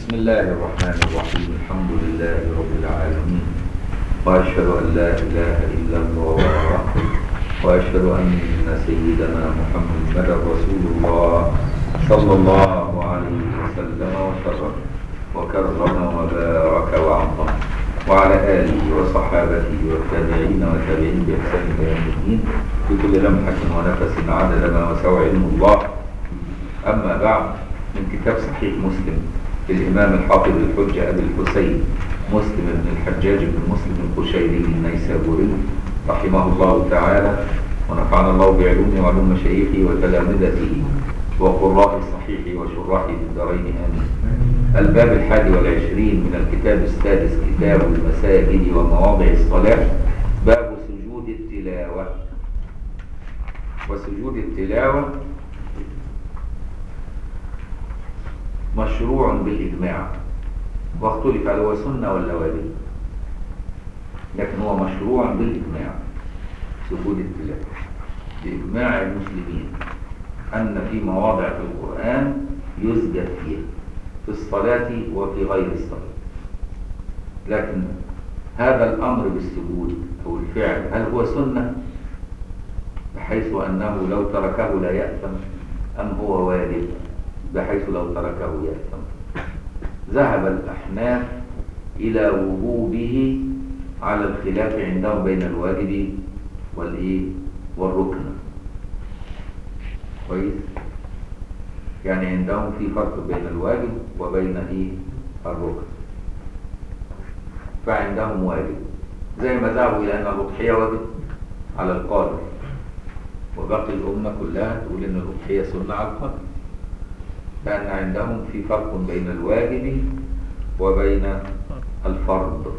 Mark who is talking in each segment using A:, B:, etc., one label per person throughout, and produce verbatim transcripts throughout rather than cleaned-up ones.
A: بسم الله الرحمن الرحيم. الحمد لله رب العالمين، وأشهد أن لا إله إلا الله وأشهد أن سيدنا محمدا رسول الله صلى الله عليه وسلم وشرف وكرم وبارك وعظم، وعلى آله وصحابته والتابعين والتابعين بإحسان إلى يوم الدين بكل لمحة ونفس عدد ما وسع علم الله. أما بعد، من كتاب صحيح مسلم للإمام الحافظ الحجة أبي الحسين مسلم بن الحجاج بن مسلم القشيري النيسابوري رحمه الله تعالى، ونفعنا الله بعلومه وعلوم مشايخه وتلامذته وقراء الصحيح وشراحه في الدارين آمين. الباب الحادي والعشرين من الكتاب السادس، كتاب المساجد ومواضع الصلاة، باب سجود التلاوة. وسجود التلاوة مشروع بالإجماع، واختلف هل هو سنة ولا واجب، لكن هو مشروع بالإجماع. سجود التلاوة بإجماع المسلمين أن في مواضع في القرآن يسجد فيها في الصلاة وفي غير الصلاة، لكن هذا الأمر بالسجود أو الفعل هل هو سنة بحيث أنه لو تركه لا يأثم، أم هو واجب بحيث لو تركه يأثم؟ ذهب الأحناف إلى وجوبه على الخلاف عندهم بين الواجب والإيه والركن. كويس؟ يعني عندهم في فرق بين الواجب وبين إيه الركن، فعندهم واجب، زي ما ذهبوا إلى أن الأضحية واجب على القادر، وباقي الأمة كلها تقول أن الأضحية سنة على القادر، لأن عندهم في فرق بين الواجب وبين الفرض.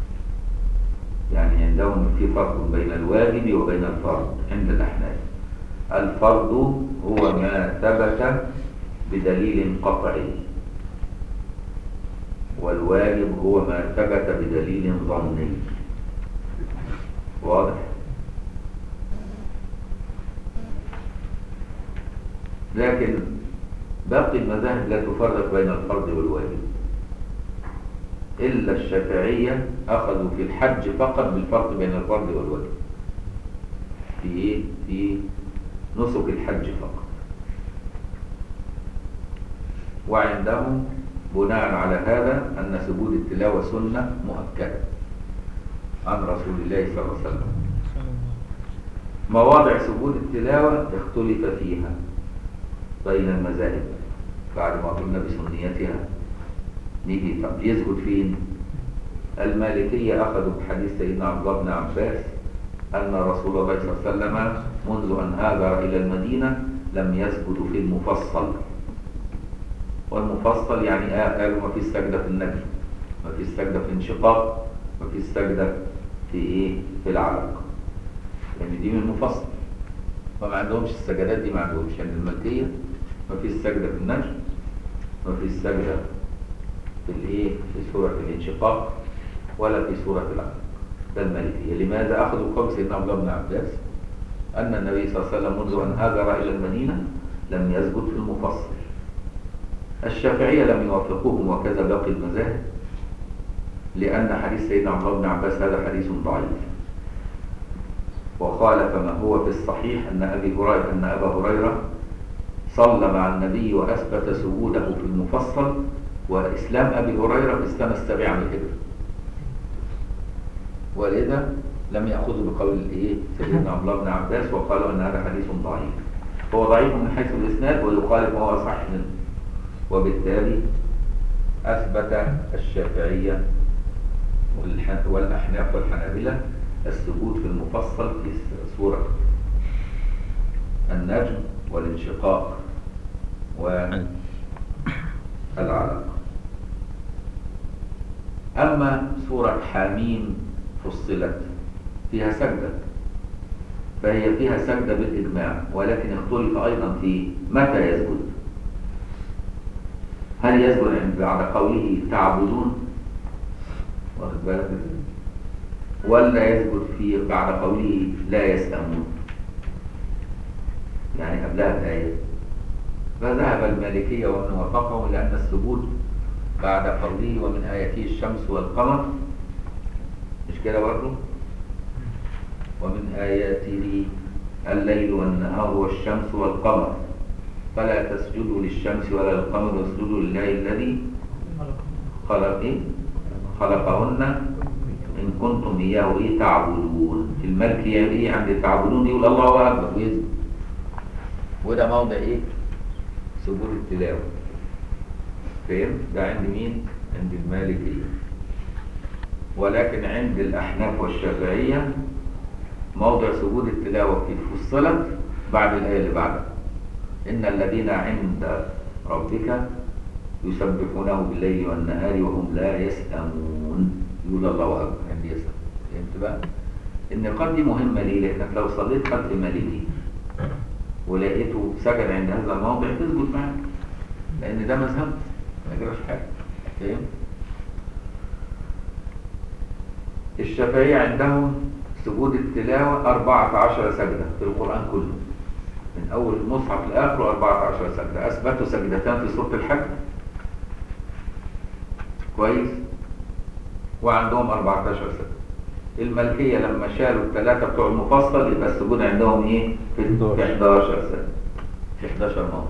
A: يعني عندهم في فرق بين الواجب وبين الفرض عند الأحناف. الفرض هو ما ثبت بدليل قطعي، والواجب هو ما ثبت بدليل ظني. واضح؟ لكن باقي المذاهب لا تفرق بين الفرض والواجب، إلا الشافعية أخذوا في الحج فقط بالفرق بين الفرض والواجب، في إيه؟ في نسك الحج فقط. وعندهم بناء على هذا أن سجود التلاوة سنة مؤكدة عن رسول الله صلى الله عليه وسلم. مواضع سجود التلاوة اختلف فيها بين المذاهب بعد ما قلنا بسنيتها. نيجي طب يسجد فين؟ المالكية أخذوا بحديث سيدنا عبد الله بن عباس أن رسول الله صلى الله عليه وسلم منذ أن هاجر إلى المدينة لم يسجد في المفصل. والمفصل يعني آه قالوا ما فيش سجدة في النجم، ما فيش سجدة في الانشقاق، ما فيش سجدة في إيه؟ في العلق، يعني دي من المفصل. فما عندهمش السجدات دي، ما عندهمش. يعني المالكية ما فيش سجدة في النجم، ما فيش سجدة في الايه في سورة الانشقاق، ولا في سورة العلق. ده المالكية. لماذا؟ أخذوا قول سيدنا عبد الله بن عباس أن النبي صلى الله عليه وسلم منذ أن هاجر إلى المدينة لم يسجد في المفصل. الشافعية لم يوافقوهم، وكذا باقي المذاهب، لأن حديث سيدنا عبد الله بن عباس هذا حديث ضعيف، وخالف ما هو في الصحيح أن أبي هريرة أن أبا هريرة صلى مع النبي وأثبت سجوده في المفصل، وإسلام أبي هريرة في السنة السابعة من الهجرة، ولذا لم يأخذوا بقول الإيه سيدنا عبد الله بن عباس، وقالوا أن هذا حديث ضعيف. هو ضعيف من حيث الإسناد ويخالف ما هو أصح منه، وبالتالي أثبت الشافعية والأحناف والحنابلة السجود في المفصل في سورة النجم والانشقاق والعلق. أما سورة حاميم فصلت فيها سجدة، فهي فيها سجدة بالإجماع، ولكن اختلف أيضا في متى يسجد. هل يسجد بعد قوله تعبدون، واخد بالك، ولا يسجد في بعد قوله لا يسأمون، يعني قبلها بآية؟ فذهب المالكية ومن وافقهم إلى أن السجود بعد قوله ومن آياته الشمس والقمر، مش كده برضه؟ ومن آياته الليل والنهار والشمس والقمر فلا تسجدوا للشمس ولا للقمر واسجدوا لله الذي خلق إيه؟ خلقهن إن كنتم إياه إيه تعبدون. في الملك إيه عند تعبدون يقول الله أكبر ويسجد، وده موضع إيه؟ سجود التلاوة. فهم؟ ده عند مين؟ عند المالكية. ولكن عند الأحناف والشافعية موضع سجود التلاوة في فصلت بعد الآية اللي بعدها إن الذين عند ربك يسبحونه بالليل والنهار وهم لا يسأمون يقول الله أكبر عند يسأم. فهمت بقى؟ النقاط دي مهمة ليه؟ لأنك لو صليت خلف مالكي ولقيته سجد عند هذا الموضع تسجد معاه، لأن ده مذهب ما يجراش حاجة. فهم؟ الشافعية عندهم سجود التلاوة أربعة عشر سجدة في القرآن كله، من أول المصحف لآخره أربعة عشر سجدة. أثبتوا سجدتان في سورة الحج كويس، وعندهم أربعة عشر سجدة. الملكية لما شالوا الثلاثة بتوع المفصل يبقى السجود عندهم إيه؟ في أحد عشر سجدة، في أحد عشر موضع.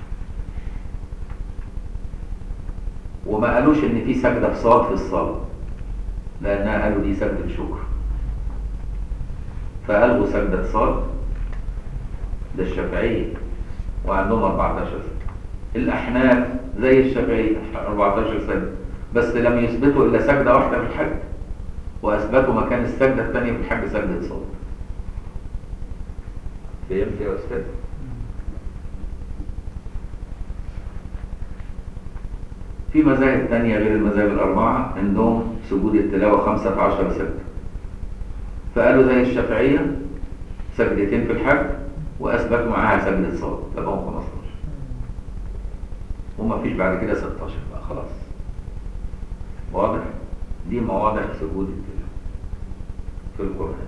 A: وما قالوش إن في سجدة في صاد في الصلاة، لأنها قالوا دي سجدة شكر، فألغوا سجدة صاد. ده الشافعية وعندهم أربعة عشر سجدة. الأحناف زي الشافعية أربعة عشر سجدة، بس لم يثبتوا إلا سجدة واحدة في الحج، وأثبتوا مكان السجدة الثانية في الحج سجدة صاد. فهمت يا أستاذ؟ في مذاهب تانية غير المذاهب الأربعة عندهم سجود التلاوة خمسة عشر سجدة، فقالوا زي الشافعية سجدتين في الحج وأثبتوا معاها سجدة صاد، فبقوا خمستاشر، وما فيش بعد كده ستاشر بقى خلاص. واضح؟ دي مواضع سجود التلاوة في القرآن.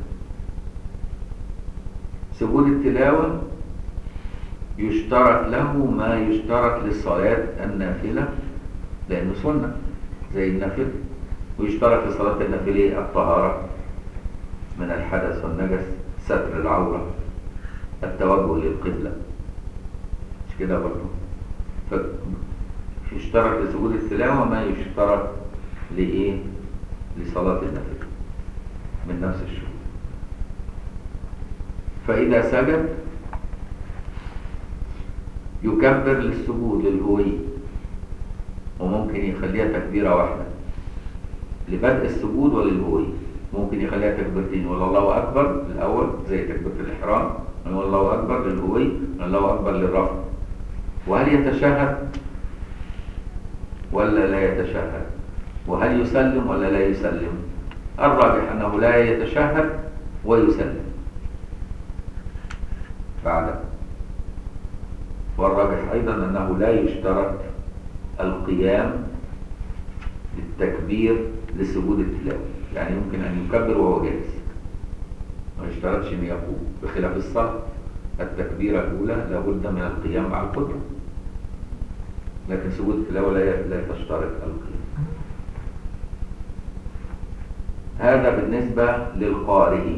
A: سجود التلاوة يشترط له ما يشترط للصلاة النافلة لأنه سنة زي النافلة، ويشترط لصلاة النافلة الطهارة من الحدث والنجس، ستر العورة، التوجه للقبلة، مش كده برضه؟ فيشترط لسجود التلاوة ما يشترط لإيه؟ لصلاة النافلة من نفس الشروط. فإذا سجد يكبر للسجود للهوية، وممكن يخليها تكبيرة واحدة لبدء السجود وللهوية، ممكن يخليها تكبيرتين، ولا الله أكبر الأول زي تكبيرة الإحرام، ولا الله أكبر للهوية، ولا الله أكبر للرفع. وهل يتشهد ولا لا يتشهد؟ وهل يسلم ولا لا يسلم؟ الراجح أنه لا يتشهد ويسلم بعد، والراجح أيضا أنه لا يشترط القيام بالتكبير لسجود التلاوة، يعني يمكن أن يكبر وهو جالس، ما يشترطش أن يقوم، بخلاف الصلاة التكبيرة الأولى لابد من القيام مع القدرة، لكن سجود التلاوة لا تشترط القيام. هذا بالنسبة للقارئ.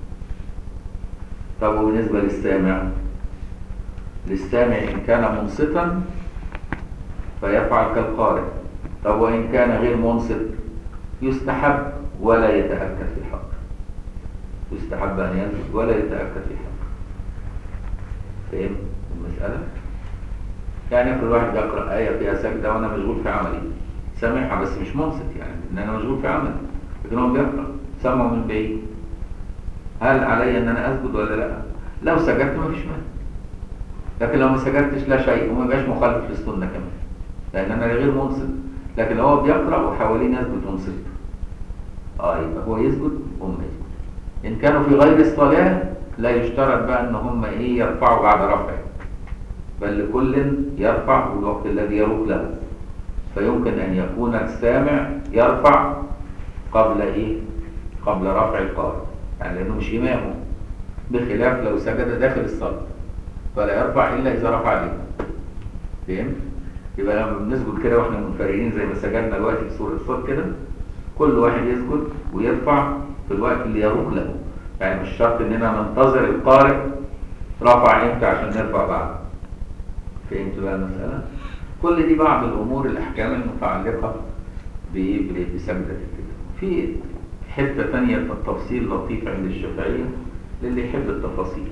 A: طب وبالنسبة للسامع؟ للسامع إن كان منصتا فيفعل كالقارئ. طب وإن كان غير منصت يستحب ولا يتأكد في الحق، يستحب أن ينصت ولا يتأكد في الحق. فهم المسألة؟ يعني كل واحد يقرأ آية فيها سجدة وأنا مشغول في عملي، سامعها بس مش منصت، يعني إن أنا مشغول في عملي، لكن هو بيقرأ سمعه من بعيد. هل علي أن أنا أسجد ولا لا؟ لو سجدت ما فيش مانع، لكن لو ما سجدتش لا شيء، وما يبقاش مخالف للسنة كمان، لأن أنا غير منصت. لكن لو هو بيقرأ وحوالين يسجد منصت، آه يبقى هو يسجد وهم يسجد. إن كانوا في غير الصلاة لا يشترط بقى إن هم إيه يرفعوا بعد رفعه، بل لكل يرفع في الوقت الذي يروق له، فيمكن أن يكون السامع يرفع قبل إيه؟ قبل رفع القارئ، يعني لأنه مش إمامه، بخلاف لو سجد داخل الصلاة فلا يرفع إلا إذا رفع الإمام. فهم؟ يبقى لما بنسجد كده واحنا منفردين زي ما سجدنا دلوقتي في سورة الصاد كده، كل واحد يسجد ويرفع في الوقت اللي يروق له، يعني مش شرط اننا ننتظر القارئ رفع امتى عشان نرفع بعد. فهمت بقى المسألة؟ كل دي بعض الامور الاحكام المتعلقة بسجدة التلاوة. في حتة تانية التفصيل لطيف عند الشافعية للي يحب التفاصيل.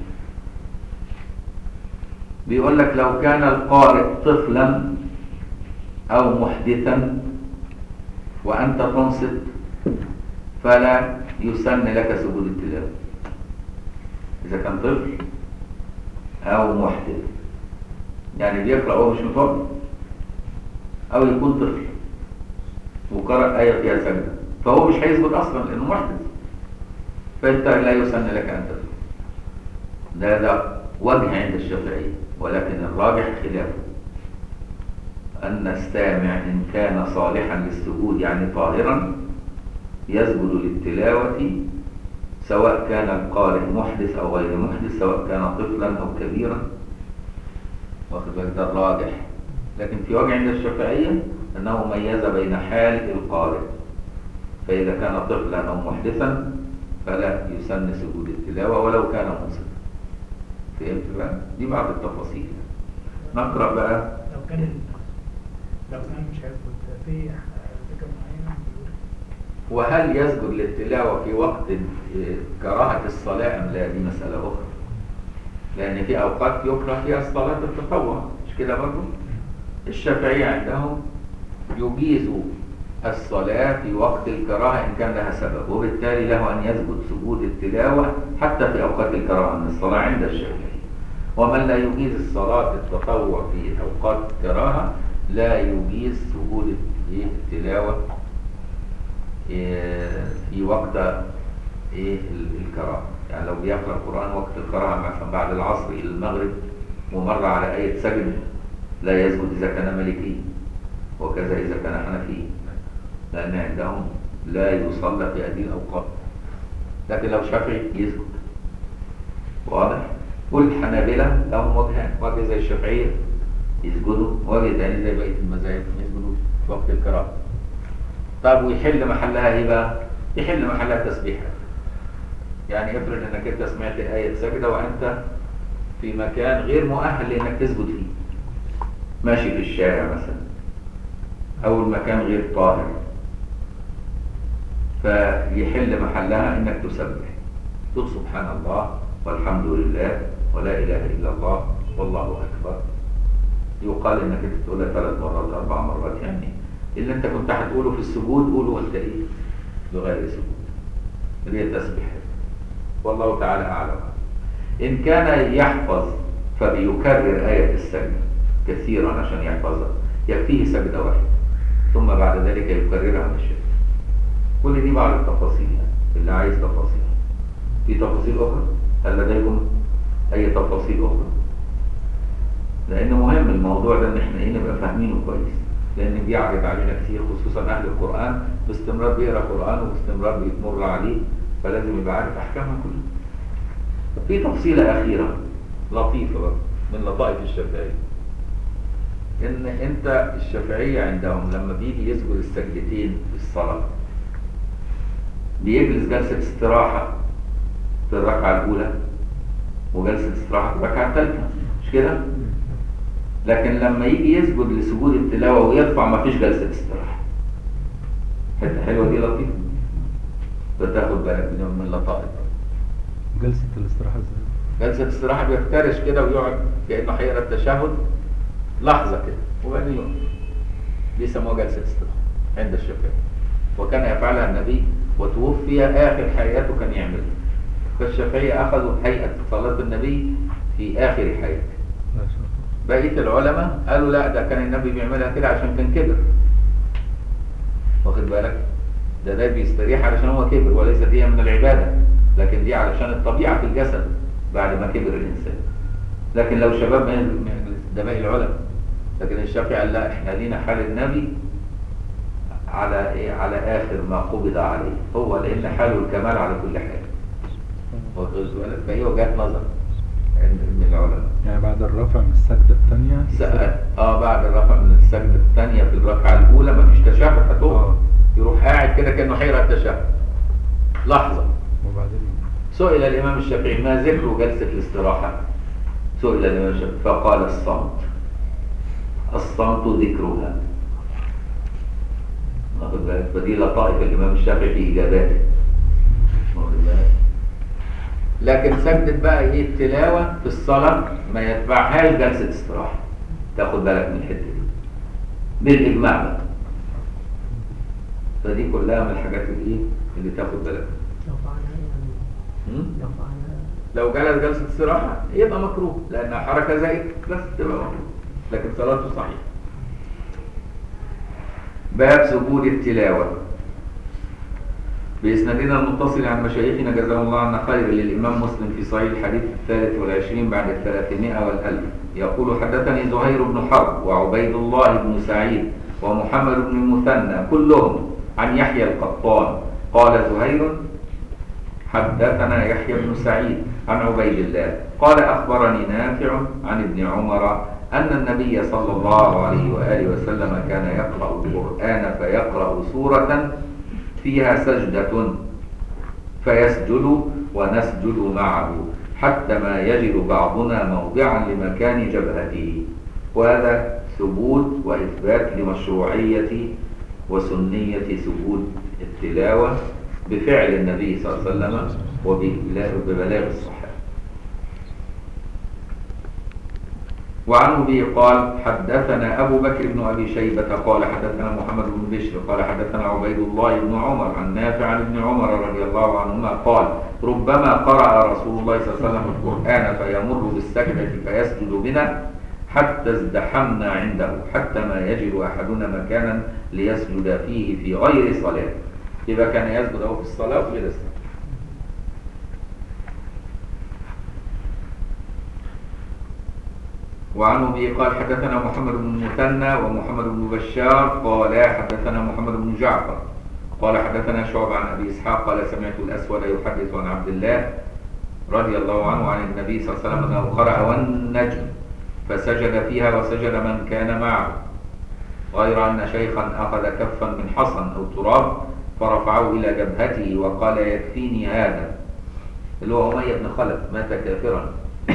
A: بيقول لك لو كان القارئ طفلا او محدثا وانت تنصت فلا يسن لك سجود التلاوة. اذا كان طفل او محدث، يعني بيقرأ وهو مش متوضئ، او يكون طفل وقرأ آية فيها سجدة، فهو مش هيسجد اصلا لانه محدث، فانت لا يسن لك ان تسجد. ده ده وجه عند الشافعية، ولكن الراجح خلافه، أن السامع إن كان صالحا للسجود يعني طاهرا يسجد للتلاوة، سواء كان القارئ محدث أو غير محدث، سواء كان طفلا أو كبيرا، واخد بالك؟ ده الراجح. لكن في وجه عند الشافعية أنه ميز بين حال القارئ، فإذا كان طفلا أو محدثا فلا يسن سجود التلاوة ولو كان منصتا. فهمت بقى؟ دي بعض التفاصيل. نقرأ بقى.
B: لو كان لو كان مش هيسجد في فكرة معينة.
A: وهل يسجد للتلاوة في وقت كراهة الصلاة أم لا؟ دي مسألة أخرى، لأن في أوقات يكره فيها الصلاة التطوع، مش كده برضه؟ الشافعية عندهم يجيز الصلاة في وقت الكراهة إن كان لها سبب، وبالتالي له أن يسجد سجود التلاوة حتى في أوقات الكراهة من الصلاة عند الشافعية. ومن لا يجيز الصلاة التطوع في أوقات الكراهة لا يجيز سجود التلاوة في وقت الكراهة. يعني لو بيقرأ القرآن وقت الكراهة مثلا بعد العصر إلى المغرب ومر على آية سجد لا يسجد إذا كان مالكي، وكذا إذا كان حنفي، لأن عندهم لا يصلى في هذه الأوقات. لكن لو شافعي يسجد. واضح؟ والحنابلة لهم وجهان، وجه زي الشافعية يسجدوا، وجه ثاني زي بقية المذاهب يسجدوا في وقت الكراهة. طب ويحل محلها ايه بقى؟ يحل محلها تسبيحة. يعني افرض انك انت سمعت آية سجدة وانت في مكان غير مؤهل لانك تسجد فيه، ماشي في الشارع مثلا، او المكان غير طاهر، فيحل محلها انك تسبح، تقول سبحان الله والحمد لله ولا اله الا الله والله اكبر. يقال انك انت تقولها ثلاث مرات اربع مرات، يعني اللي انت كنت هتقوله في السجود قوله وانت ايه بغير سجود، اللي هي التسبيح. والله تعالى اعلم. ان كان يحفظ فبيكرر آية السجدة كثيرا عشان يحفظها، يكفيه سجدة واحدة ثم بعد ذلك يكررها من الشيء. كل دي بعض التفاصيل، يعني اللي عايز تفاصيل. في تفاصيل اخرى؟ هل لديكم اي تفاصيل اخرى؟ لان مهم الموضوع ده ان احنا ايه نبقى فاهمينه كويس، لان بيعرض علينا كتير خصوصا اهل القرآن، باستمرار بيقرا قرآن وباستمرار بيتمر عليه، فلازم يبقى عارف احكامها كلها. في تفصيلة اخيرة لطيفة بقى من لطائف الشافعية، ان انت الشافعية عندهم لما بيجي يسجد السجدتين في الصلاة بيجلس جلسة استراحة في الركعة الأولى وجلسة استراحة في الركعة الثالثة، مش كده؟ لكن لما يجي يسجد لسجود التلاوة ويرفع ما فيش جلسة استراحة. حتة حلوة دي لطيفة، فتاخد بالك من اللطائف.
C: جلسة الاستراحة ازاي؟
A: جلسة الاستراحة بيفترش كده ويقعد كأنه هيقرا التشهد لحظة كده وبعدين يقعد، بيسموها جلسة استراحة عند الشافعي، وكان يفعلها النبي وتوفي آخر حياته كان يعملها. فالشافعية أخذوا هيئة صلاة النبي في آخر حياته. بقية العلماء قالوا لا، ده كان النبي بيعملها كده عشان كان كبر، واخد بالك؟ ده ده بيستريح علشان هو كبر، وليست هي من العبادة، لكن دي علشان الطبيعة في الجسد بعد ما كبر الإنسان. لكن لو شباب ما يجلس، ده باقي العلماء. لكن الشافعي قال لا، احنا لينا حال النبي على ايه؟ على آخر ما قبض عليه هو، لأن حاله الكمال على كل حال. واخد بالك؟ فهي وجهات نظر عند من العلماء.
C: يعني بعد الرفع من السجدة الثانية
A: سأل اه بعد الرفع من السجدة الثانية في الركعة الأولى مفيش تشهد هتقف،
C: آه.
A: يروح قاعد كده كأنه هيقرأ التشهد لحظة.
C: وبعدين
A: سئل الإمام الشافعي ما ذكر جلسة الاستراحة؟ سئل الإمام الشافعي فقال الصمت. الصمت ذكرها. واخد بالك؟ فدي لطائف الإمام الشافعي في إجاباته. واخد بالك؟ لكن سجدة بقى ايه التلاوة في الصلاة ما يتبعهاش جلسة استراحة. تاخد بالك من الحتة دي بالإجماع بقى. فدي كلها من الحاجات اللي اللي تاخد بالك.
B: لو فعلها يعني لو فعلها
A: لو جلس جلسة استراحة يبقى مكروه لأنها حركة زائدة بس تبقى مكروه، لكن صلاته صحيحة. باب سجود التلاوة بإسنادنا المتصل عن مشايخنا جزاهم الله عنا خير للإمام مسلم في صحيح الحديث الثالث والعشرين بعد الثلاثمائة والألف يقول حدثني زهير بن حرب وعبيد الله بن سعيد ومحمد بن المثنى كلهم عن يحيى القطان قال زهير حدثنا يحيى بن سعيد عن عبيد الله قال أخبرني نافع عن ابن عمر أن النبي صلى الله عليه وآله وسلم كان يقرأ القرآن فيقرأ سورة فيها سجدة فيسجد ونسجد معه حتى ما يجد بعضنا موضعا لمكان جبهته. وهذا ثبوت وإثبات لمشروعية وسنية سجود التلاوة بفعل النبي صلى الله عليه وسلم وببلاغ الصحابة. وعنه به قال حدثنا أبو بكر بن أبي شيبة قال حدثنا محمد بن بشر قال حدثنا عبيد الله بن عمر عن نافع عن ابن عمر رضي الله عنهما قال ربما قرأ رسول الله صلى الله عليه وسلم القرآن فيمر بالسجدة فيسجد بنا حتى ازدحمنا عنده حتى ما يجد أحدنا مكانا ليسجد فيه في غير صلاة. يبقى كان يسجد أو في الصلاة وفي غير الصلاة. وعنه به قال حدثنا محمد بن المثنى ومحمد بن بشار قال حدثنا محمد بن جعفر قال حدثنا شعبة عن أبي إسحاق قال سمعت الأسود يحدث عن عبد الله رضي الله عنه عن النبي صلى الله عليه وسلم أنه قرأ والنجم فسجد فيها وسجد من كان معه غير أن شيخا أخذ كفا من حصن أو تراب فرفعه إلى جبهته وقال يكفيني هذا اللي هو أمية بن خلف مات كافرا.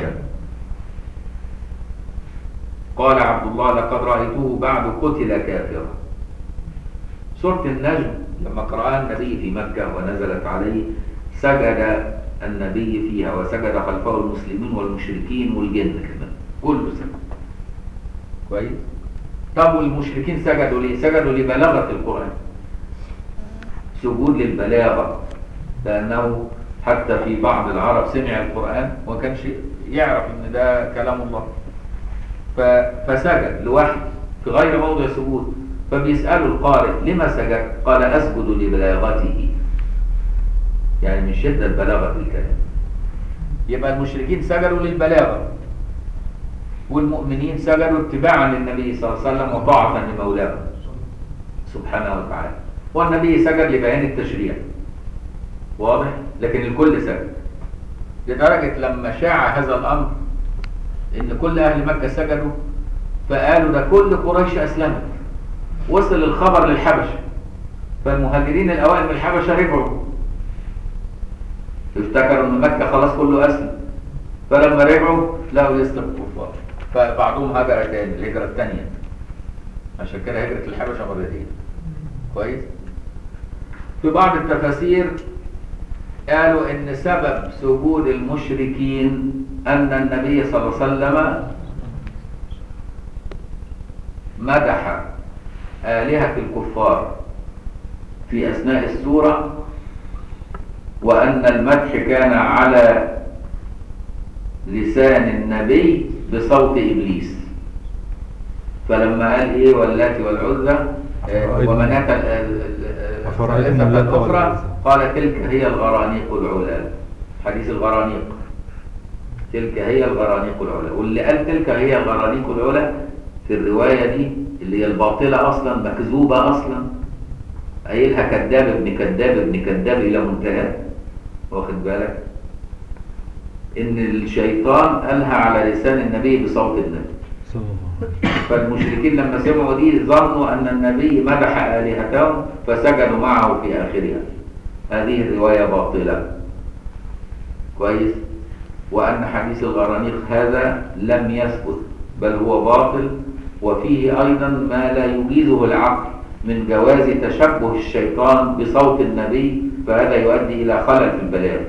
A: قال عبد الله لقد رأيته بعد قتل كافرا. سورة النجم لما قرأها النبي في مكة ونزلت عليه سجد النبي فيها وسجد خلفه المسلمين والمشركين والجن كمان كله سجد. كويس؟ طب والمشركين سجدوا ليه؟ سجدوا لبلاغة القرآن. سجود للبلاغة لأنه حتى في بعض العرب سمع القرآن وما كانش يعرف إن ده كلام الله فسجد لوحده في غير موضع سجود. فبيسألوا القارئ لما سجد؟ قال أسجد لبلاغته، يعني من شدة بلاغة الكلام. يبقى المشركين سجدوا للبلاغة والمؤمنين سجدوا اتباعا للنبي صلى الله عليه وسلم وطاعة لمولاه سبحانه وتعالى. والنبي سجد لبيان التشريع واضح، لكن الكل سجد لدرجة لما شاع هذا الأمر إن كل أهل مكة سجدوا فقالوا ده كل قريش أسلمت. وصل الخبر للحبشة فالمهاجرين الأوائل من الحبشة رجعوا افتكروا إن مكة خلاص كله أسلم، فلما رجعوا لقوا يسلم الكفار فبعضهم هاجر تاني الهجرة الثانية. عشان كده هجرة الحبشة مرتين. كويس؟ في بعض التفاسير قالوا إن سبب سجود المشركين أن النبي صلى الله عليه وسلم مدح آلهة الكفار في أثناء السورة وأن المدح كان على لسان النبي بصوت إبليس. فلما قال إيه واللات والعزى ومناة الثالثة الأخرى قال تلك هي الغرانيق العلا. حديث الغرانيق تلك هي الغرانيق العلا، واللي قال تلك هي الغرانيق العلا في الرواية دي اللي هي الباطلة أصلا مكذوبة أصلا قايلها كذاب ابن كذاب ابن كذاب إلى منتهى. واخد بالك إن الشيطان ألهى على لسان النبي بصوت النبي.
C: صلى الله عليه وسلم.
A: فالمشركين لما سمعوا دي ظنوا أن النبي مدح آلهتهم فسجدوا معه في آخرها. هذه الرواية باطلة. كويس؟ وأن حديث الغرانيق هذا لم يثبت بل هو باطل، وفيه أيضا ما لا يجيزه العقل من جواز تشبه الشيطان بصوت النبي، فهذا يؤدي إلى خلل في البلاغ.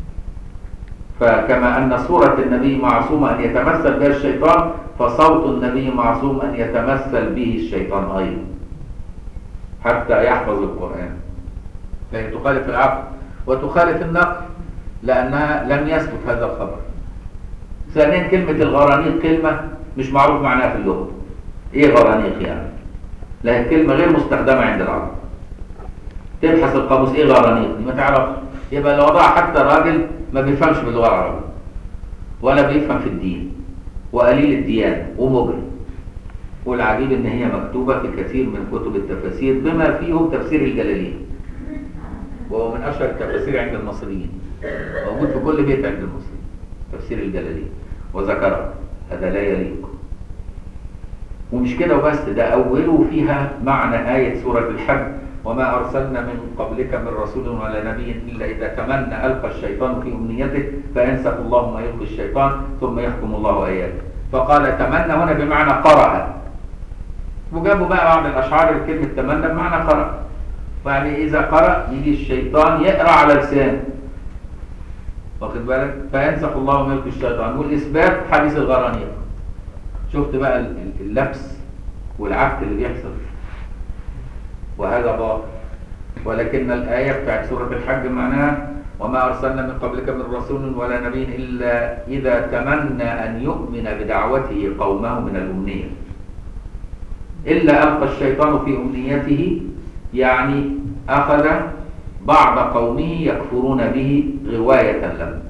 A: فكما أن صورة النبي معصومة أن يتمثل بها الشيطان، فصوت النبي معصوم أن يتمثل به الشيطان أيضا حتى يحفظ القرآن. فهي تخالف العقل وتخالف النقل لأنها لم يثبت هذا الخبر. ثانيا كلمة الغرانيق كلمة مش معروف معناها في اللغة. إيه غرانيق يعني؟ لا، كلمة غير مستخدمة عند العرب. تبحث القاموس إيه غرانيق ما تعرفش. يبقى لو وضعها حتى راجل ما بيفهمش باللغة العربية ولا بيفهم في الدين وقليل الديانة ومجرم. والعجيب إن هي مكتوبة في كثير من كتب التفاسير بما فيهم تفسير الجلالين، وهو من أشهر التفاسير عند المصريين، موجود في كل بيت عند المصريين تفسير الجلالين وذكرها. هذا لا يليق. ومش كده وبس، ده أوله فيها معنى آية سورة الحج: وما أرسلنا من قبلك من رسول ولا نبي إلا إذا تمنى ألقى الشيطان في أمنيته فينسخ الله ما يلقي الشيطان ثم يحكم الله آياته. فقال تمنى هنا بمعنى قرأ، وجابوا بقى بعض الأشعار كلمة تمنى بمعنى قرأ. يعني إذا قرأ يجي الشيطان يقرأ على لسانه، واخد بالك؟ فينسخ الله ما يلقي الشيطان. والإثبات حديث الغرانيق. شفت بقى اللبس والعك اللي بيحصل، وهذا باطل. ولكن الآية بتاعت سورة الحج معناها: وما أرسلنا من قبلك من رسول ولا نبي إلا إذا تمنى أن يؤمن بدعوته قومه من الأمنية. إلا ألقى الشيطان في أمنيته، يعني أخذ بعض قومه يكفرون به غواية له،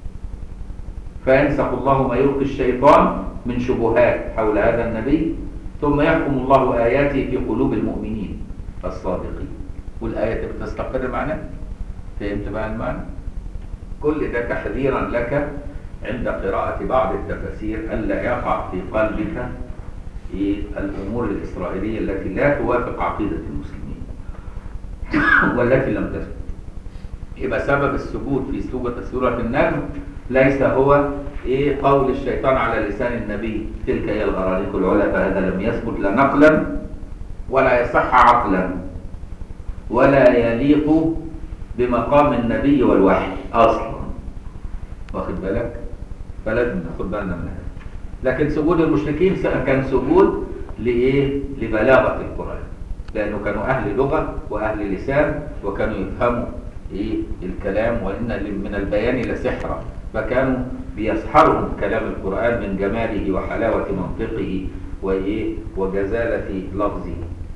A: فينسخ الله ما يلقي الشيطان من شبهات حول هذا النبي ثم يحكم الله آياته في قلوب المؤمنين الصادقين. والآية بتستقر معناه. فهمت بقى المعنى؟ كل ده تحذيرا لك عند قراءة بعض التفاسير ألا يقع في قلبك الأمور الإسرائيلية التي لا توافق عقيدة المسلمين والتي لم تثبت. يبقى سبب السجود في سورة النجم ليس هو إيه قول الشيطان على لسان النبي تلك هي الغرانيق العلا، فهذا لم يثبت لا نقلا ولا يصح عقلا ولا يليق بمقام النبي والوحي أصلا، واخد بالك؟ فلازم ناخد بالنا من هذا. لكن سجود المشركين كان سجود لإيه؟ لبلاغة القرآن، لأنه كانوا أهل لغة وأهل لسان وكانوا يفهموا إيه الكلام، وإن من البيان لسحرا، فكانوا بيسحرهم كلام القرآن من جماله وحلاوة منطقه وإيه وجزالة لفظه.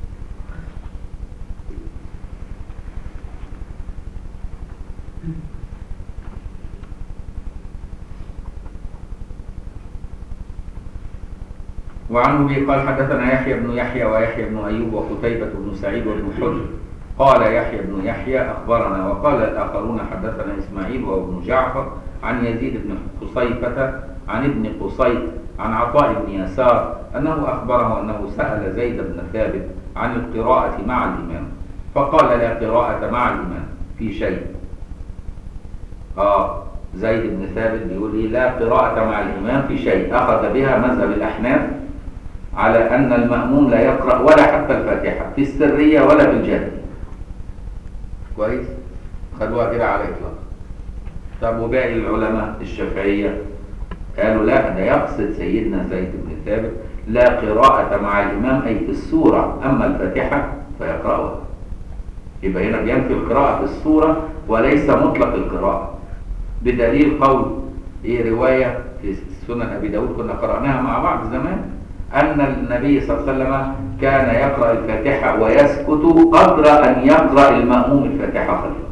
A: وعنه به قال حدثنا يحيى بن يحيى ويحيى بن أيوب وقتيبة بن سعيد وابن حجر قال يحيى بن يحيى أخبرنا، وقال الآخرون حدثنا إسماعيل وابن جعفر عن يزيد بن قصيفة عن ابن قصيد عن عطاء بن يسار أنه أخبره أنه سأل زيد بن ثابت عن القراءة مع الإمام فقال لا قراءة مع الإمام في شيء. آه زيد بن ثابت بيقول إيه لا قراءة مع الإمام في شيء، أخذ بها مذهب الأحناف على أن المأموم لا يقرأ ولا حتى الفاتحة في السرية ولا في الجهر. كويس؟ خدوها كده على إطلاق. طب وباقي العلماء الشافعية قالوا لا، ده يقصد سيدنا زيد بن ثابت لا قراءة مع الإمام أي في السورة، أما الفاتحة فيقرأها. يبقى هنا بينفي القراءة في السورة وليس مطلق القراءة، بدليل قول إيه رواية في سنن أبي داود كنا قرأناها مع بعض زمان أن النبي صلى الله عليه وسلم كان يقرأ الفاتحة ويسكت قدر أن يقرأ المأموم الفاتحة خلفه.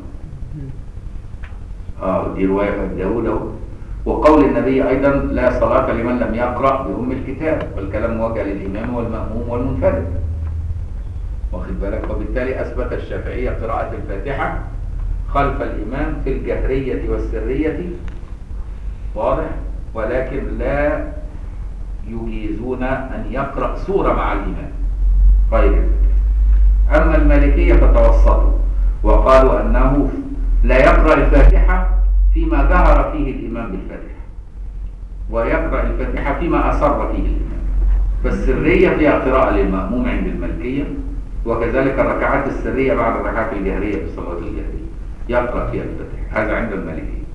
A: آه دي رواية أبي داود. وقول النبي أيضا لا صلاة لمن لم يقرأ بأم الكتاب، والكلام موجه للإمام والمأموم والمنفرد، واخد بالك؟ وبالتالي أثبت الشافعية قراءة الفاتحة خلف الإمام في الجهرية والسرية واضح؟ ولكن لا يجيزون أن يقرأ سورة مع الإمام غير. أما المالكية فتوسطوا وقالوا أنه لا يقرأ الفاتحة فيما جهر فيه الإمام بالفاتحة، ويقرأ الفاتحة فيما أسر فيه الإمام، فالسرية فيها قراءة للمأموم عند المالكية، وكذلك الركعات السرية بعد الركعات الجهرية في الصلاة الجهرية يقرأ فيها الفاتحة. هذا عند المالكية.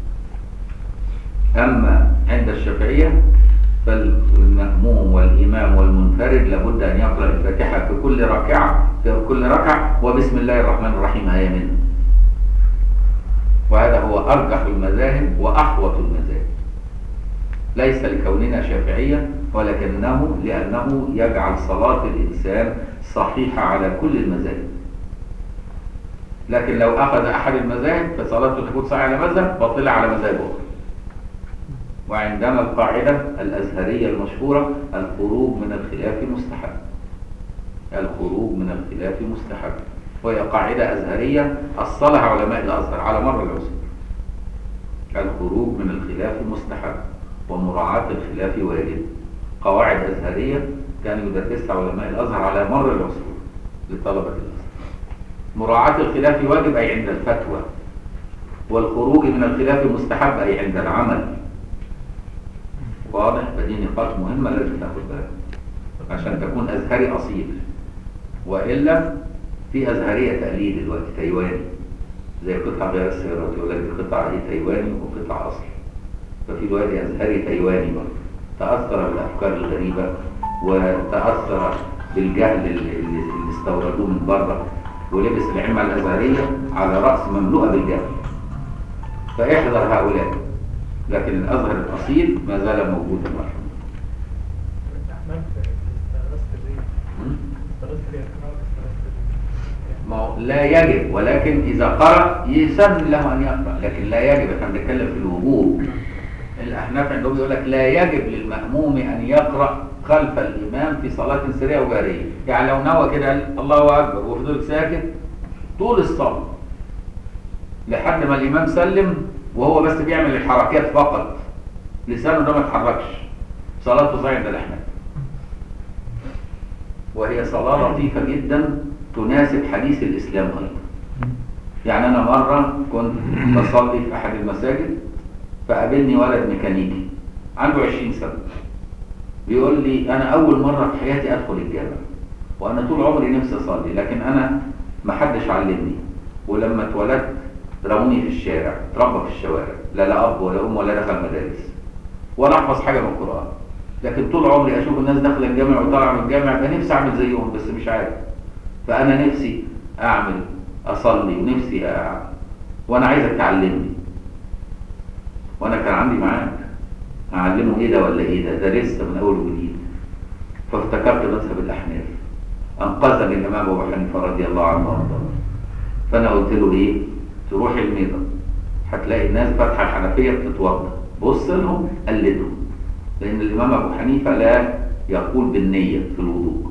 A: أما عند الشافعية فالمأموم والإمام والمنفرد لابد أن يقرأ الفاتحة في كل ركعة في كل ركعة وبسم الله الرحمن الرحيم آية منه. وهذا هو أرجح المذاهب وأحوط المذاهب، ليس لكوننا شافعية ولكنه لأنه يجعل صلاة الإنسان صحيحة على كل المذاهب. لكن لو أخذ أحد المذاهب فصلاته تكون صحيحة على مذهب باطلة على مذهب أخرى. وعندنا القاعدة الأزهرية المشهورة: الخروج من الخلاف مستحب. الخروج من الخلاف مستحب، وهي قاعدة أزهرية أصلها علماء الأزهر على مر العصور. الخروج من الخلاف مستحب ومراعاة الخلاف واجب. قواعد أزهرية كانوا يدرسها علماء الأزهر على مر العصور لطلبة الأزهر. مراعاة الخلاف واجب أي عند الفتوى، والخروج من الخلاف مستحب أي عند العمل. واضح؟ فدي نقاط مهمة لازم تاخد بالك عشان تكون أزهري أصيل. وإلا في أزهرية تقليد دلوقتي تايواني، زي قطع غير السيارات يقول لك دي قطعة ايه تايواني وقطعة أصلي. ففي دلوقتي أزهري تايواني برضه تأثر بالأفكار الغريبة وتأثر بالجهل اللي, اللي استوردوه من بره، ولبس العلم الأزهرية على رأس مملوءة بالجهل. فاحذر هؤلاء. لكن الأزهر الأصيل ما زال موجودا مرحبا. ما لا يجب، ولكن إذا قرأ يسن له أن يقرأ، لكن لا يجب. احنا بنتكلم في الوجوب. الأحناف عندهم يقول لك لا يجب للمأموم أن يقرأ خلف الإمام في صلاة سرية وجهرية. يعني لو نوى كده قال الله أكبر وفضل ساكت طول الصلاة لحد ما الإمام سلم وهو بس بيعمل الحركات فقط، لسانه ده ما يتحركش، صلاته صحيحة عند الأحناف. وهي صلاة لطيفة جدا تناسب حديث الإسلام أيضا. يعني أنا مرة كنت بصلي في أحد المساجد فقابلني ولد ميكانيكي عنده عشرين سنة بيقول لي أنا أول مرة في حياتي أدخل الجامع، وأنا طول عمري نفسي أصلي لكن أنا ما حدش علمني، ولما اتولدت رموني في الشارع، اتربى في الشوارع، لا لا أب ولا أم ولا دخل مدارس ولا أحفظ حاجة من القرآن، لكن طول عمري أشوف الناس داخلة الجامع وطالعة من الجامع فنفسي أعمل زيهم بس مش عارف. فأنا نفسي أعمل أصلي ونفسي أعمل. وأنا عايزك تعلمني، وأنا كان عندي معاك أعلمه إيه ده ولا إيه ده، ده لسه من أول وجديد. فافتكرت مذهب الأحناف، أنقذني الإمام أبو حنيفة رضي الله عنه وارضاه. فأنا قلت له إيه؟ تروح الميضة هتلاقي الناس فاتحة الحنفية بتتوضأ، بص لهم قلدهم، لأن الإمام أبو حنيفة لا يقول بالنية في الوضوء.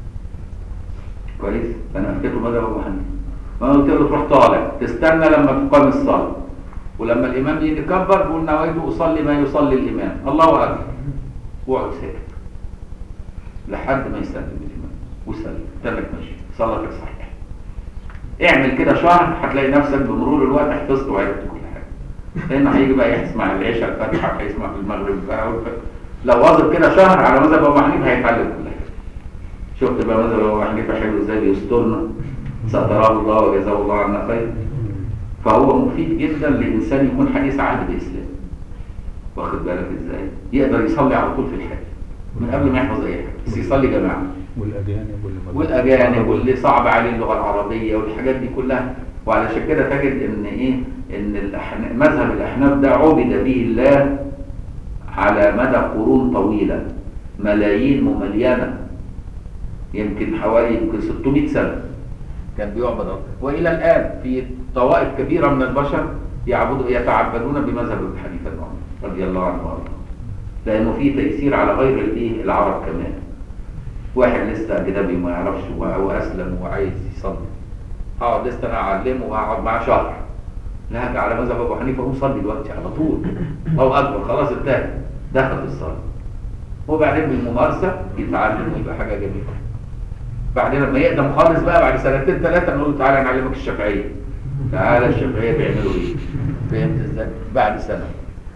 A: كويس؟ فأنا أفتكر مذهب أبو حنيفة. فأنا قلت له تروح طالع تستنى لما تقام الصلاة، ولما الإمام يجي يكبر قول نويت أصلي ما يصلي الإمام، الله أكبر، واقعد ساكت لحد ما يسلم الإمام وسلم، تلك ماشي، صلاتك صحيحة. اعمل كده شهر هتلاقي نفسك بمرور الوقت حفظت وعرفت كل حاجة. لأن هيجي بقى يسمع العشاء الفاتحة، هيسمع في المغرب بقى والفتح. لو واظب كده شهر على مذهب أبو حنيفة هيتعلم كل حاجة. شفت بقى مذهب أبو حنيفة حلو ازاي بيسترنا، ستراه الله وجزاه الله عنا خير. فهو مفيد جدا لإنسان يكون حديث عهد بالإسلام، واخد بالك ازاي؟ يقدر يصلي على طول في الحج من قبل ما يحفظ أي حاجة، بس يصلي جماعة.
C: والأجانب
A: والأجانب واللي صعب عليه اللغة العربية والحاجات دي كلها. وعلشان كده تجد إن إيه؟ إن الأحناف مذهب الأحناف ده عبد به الله على مدى قرون طويلة، ملايين مملينة، يمكن حوالي يمكن ستمائة سنة كان بيعبد الله. وإلى الآن في طوائف كبيرة من البشر يعبدوا يتعبدون بمذهب ابن حنيفة رضي الله عنه وارضاه، لأنه فيه تيسير على غير الإيه العرب كمان. واحد لسه أجنبي ما يعرفش وأسلم وعايز يصلي، أقعد لسه أنا أعلمه وأقعد معاه شهر لا على مذهب ابو حنيفه قوم صلي دلوقتي على طول، الله اكبر خلاص انتهى دخل في الصلاه، وبعدين بالممارسه يتعلم ويبقى حاجه جميله. بعدين لما يقدم خالص بقى بعد سنتين ثلاثه نقول له تعالى نعلمك الشافعيه، تعالى الشافعيه بيعملوا ايه، فهمت ازاي؟ بعد سنه.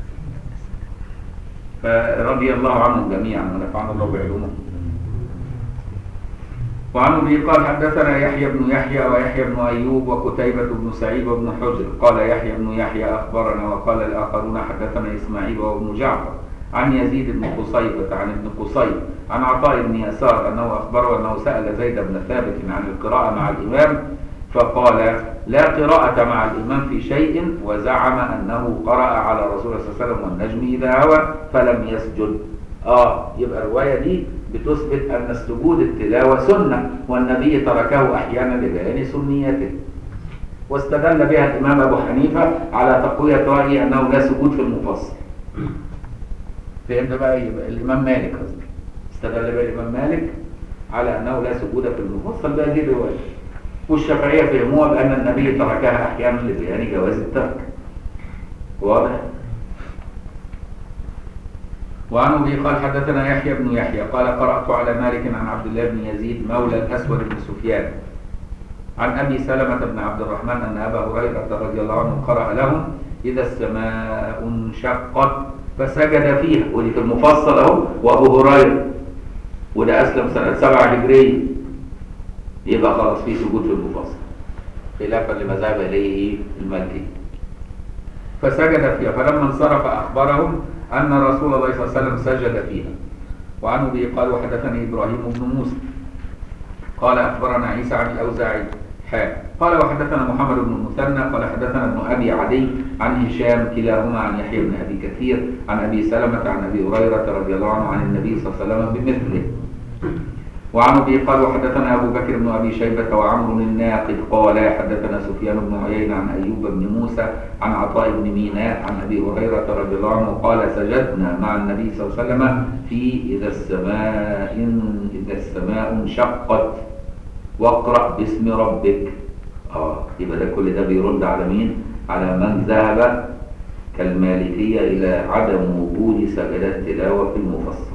A: فرضي الله عنهم جميعا ونفعنا الله بعلومهم. وعن ابي قال حدثنا يحيى بن يحيى ويحيى بن ايوب وقتيبة بن سعيد وابن حجر قال يحيى بن يحيى اخبرنا، وقال الاخرون حدثنا اسماعيل وابن جعفر عن يزيد بن قصيبة عن ابن قصيب عن عطاء بن يسار انه اخبره انه سال زيد بن ثابت عن القراءة مع الامام فقال لا قراءة مع الامام في شيء، وزعم انه قرأ على رسول الله صلى الله عليه وسلم والنجم اذا هوى فلم يسجد. اه يبقى الرواية دي بتثبت أن السجود التلاوة سنة، والنبي تركه أحيانا لبيان سنيته، واستدل بها الإمام أبو حنيفة على تقوية رأيه أنه لا سجود في المفصل. فهمت بقى؟ يبقى الإمام مالك قصدي استدل بها الإمام مالك على أنه لا سجود في المفصل بهذه الرواية، والشافعية فهموها بأن النبي تركها أحيانا لبيان جواز الترك. واضح؟ وعن ابي قال حدثنا يحيى بن يحيى قال قرأت على مالك عن عبد الله بن يزيد مولى الأسود بن سفيان عن أبي سلمة بن عبد الرحمن أن أبا هريرة رضي الله عنه قرأ لهم إذا السماء انشقت فسجد فيها، ودي في المفصل أهو، وأبو هريرة وده أسلم سنة سبعة هجرية، يبقى خلاص في سجود في المفصل خلافا لما ذهب إليه المالكي. فسجد فيها، فلما انصرف أخبرهم أن رسول الله صلى الله عليه وسلم سجد فيها. وعن أبي قال وحدثني إبراهيم بن موسى قال أخبرنا عيسى عن الأوزاعي حاء قال وحدثنا محمد بن المثنى قال حدثنا ابن أبي عدي عن هشام كلاهما عن يحيى بن أبي كثير عن أبي سلمة عن أبي هريرة رضي الله عنه عن النبي صلى الله عليه وسلم بمثله. وعن أبي قال وحدثنا أبو بكر بن أبي شيبة وعمرو الناقد قال حدثنا سفيان بن عيينة عن أيوب بن موسى عن عطاء بن ميناء عن أبي هريرة رضي الله عنه قال سجدنا مع النبي صلى الله عليه وسلم في إذا السماء إذا السماء انشقت واقرأ باسم ربك. آه يبقى ده كل ده بيرد على مين؟ على من ذهب كالمالكية إلى عدم وجود سجدات تلاوة في المفصل.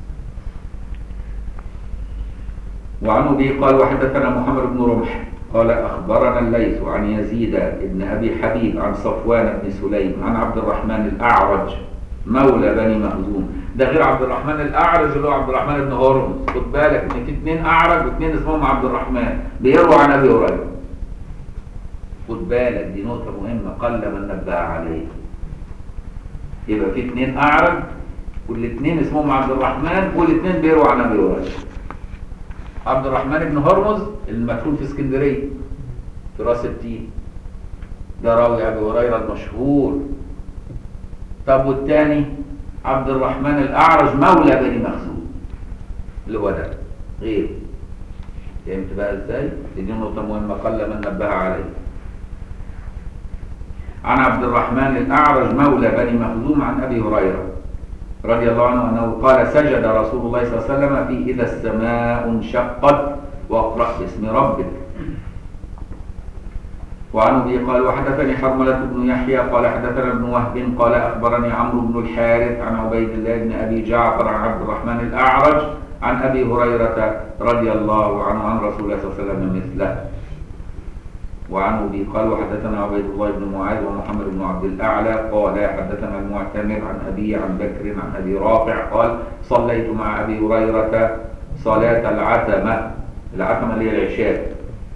A: وعن أبي قال وحدثنا محمد بن رمح قال أخبرنا الليث عن يزيد بن أبي حبيب عن صفوان بن سليم عن عبد الرحمن الأعرج مولى بني مخزوم. ده غير عبد الرحمن الأعرج اللي هو عبد الرحمن بن هرمز. خد بالك إن في اثنين أعرج واثنين اسمهم عبد الرحمن بيرووا عن أبي هريرة. خد بالك دي نقطة مهمة قل من نبه عليه. يبقى في اثنين أعرج والاثنين اسمهم عبد الرحمن والاثنين بيرووا عن أبي هريرة. عبد الرحمن بن هرمز المدفون في اسكندريه في راس التين ده راوي ابي هريره المشهور. طب والثاني عبد الرحمن الاعرج مولى بني مخزوم اللي هو ده غير. فهمت بقى ازاي؟ دي نقطه مهمه قل من نبه عليه. عن عبد الرحمن الاعرج مولى بني مخزوم عن ابي هريره رضي الله عنه أنه قال سجد رسول الله صلى الله عليه وسلم في إذا السماء انشقت واقرأ باسم ربك. وعن أبي قال وحدثني حرملة بن يحيى قال حدثنا ابن وهب قال أخبرني عمرو بن الحارث عن عبيد الله بن أبي جعفر عن عبد الرحمن الأعرج عن أبي هريرة رضي الله عنه عن رسول الله صلى الله عليه وسلم مثله. وعن أبي قال وحدثنا عبيد الله بن معاذ ومحمد بن عبد الأعلى قال حدثنا المعتمر عن أبي عن بكر عن أبي رافع قال صليت مع أبي هريرة صلاة العتمة. العتمة اللي هي العشاء.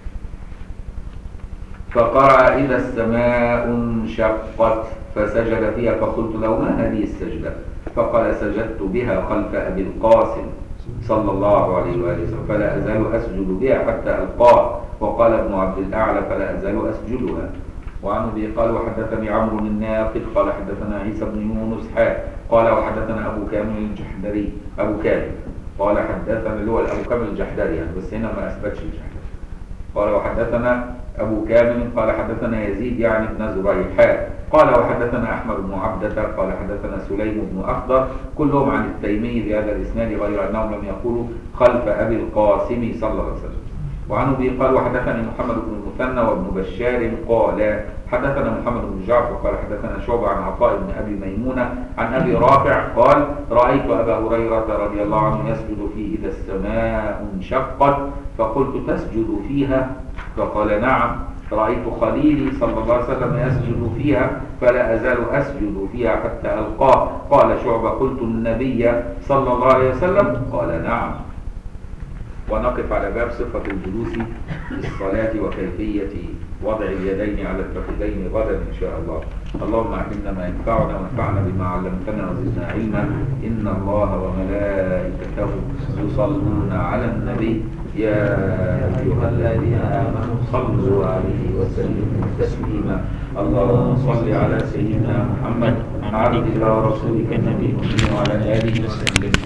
A: فقرأ إذا السماء انشقت فسجد فيها فقلت له ما هذه السجدة؟ فقال سجدت بها خلف أبي القاسم صلى الله عليه وآله وسلم فلا أزال أسجد بها حتى ألقاه. وقال ابن عبد الأعلى فلا أزال أسجدها. وعن أبي قال وحدثني عمرو الناقد قال حدثنا عيسى بن يونس حاء قال وحدثنا أبو كامل الجحدري أبو كامل قال حدثنا اللي هو أبو كامل الجحدري يعني بس هنا ما أثبتش الجحدري. قال وحدثنا أبو كامل قال حدثنا يزيد يعني بن زريع حاء قال وحدثنا أحمد بن عبدة قال حدثنا سليم بن أخضر كلهم عن التيمي بهذا الإسناد غير أنهم لم يقولوا خلف أبي القاسم صلى الله عليه وسلم. وعن أبي قال وحدثني محمد بن المثنى وابن بشار قال حدثنا محمد بن جعفر قال حدثنا شعبة عن عطاء بن أبي ميمونة عن أبي رافع قال رأيت أبا هريرة رضي الله عنه يسجد فيه إذا السماء انشقت فقلت تسجد فيها؟ فقال نعم. رأيت خليلي صلى الله عليه وسلم يسجد فيها فلا أزال أسجد فيها حتى ألقاه. قال شعبة قلت النبي صلى الله عليه وسلم؟ قال نعم. ونقف على باب صفة الجلوس في الصلاة وكيفية وضع اليدين على الفخذين غدا إن شاء الله. اللهم علمنا ما ينفعنا وانفعنا بما علمتنا وزدنا علما. إن الله وملائكته يصلون على النبي يا أيها الذين آمنوا صلوا عليه وسلموا تسليما. اللهم صل على سيدنا محمد عبدك ورسولك النبي وعلى آله وسلم.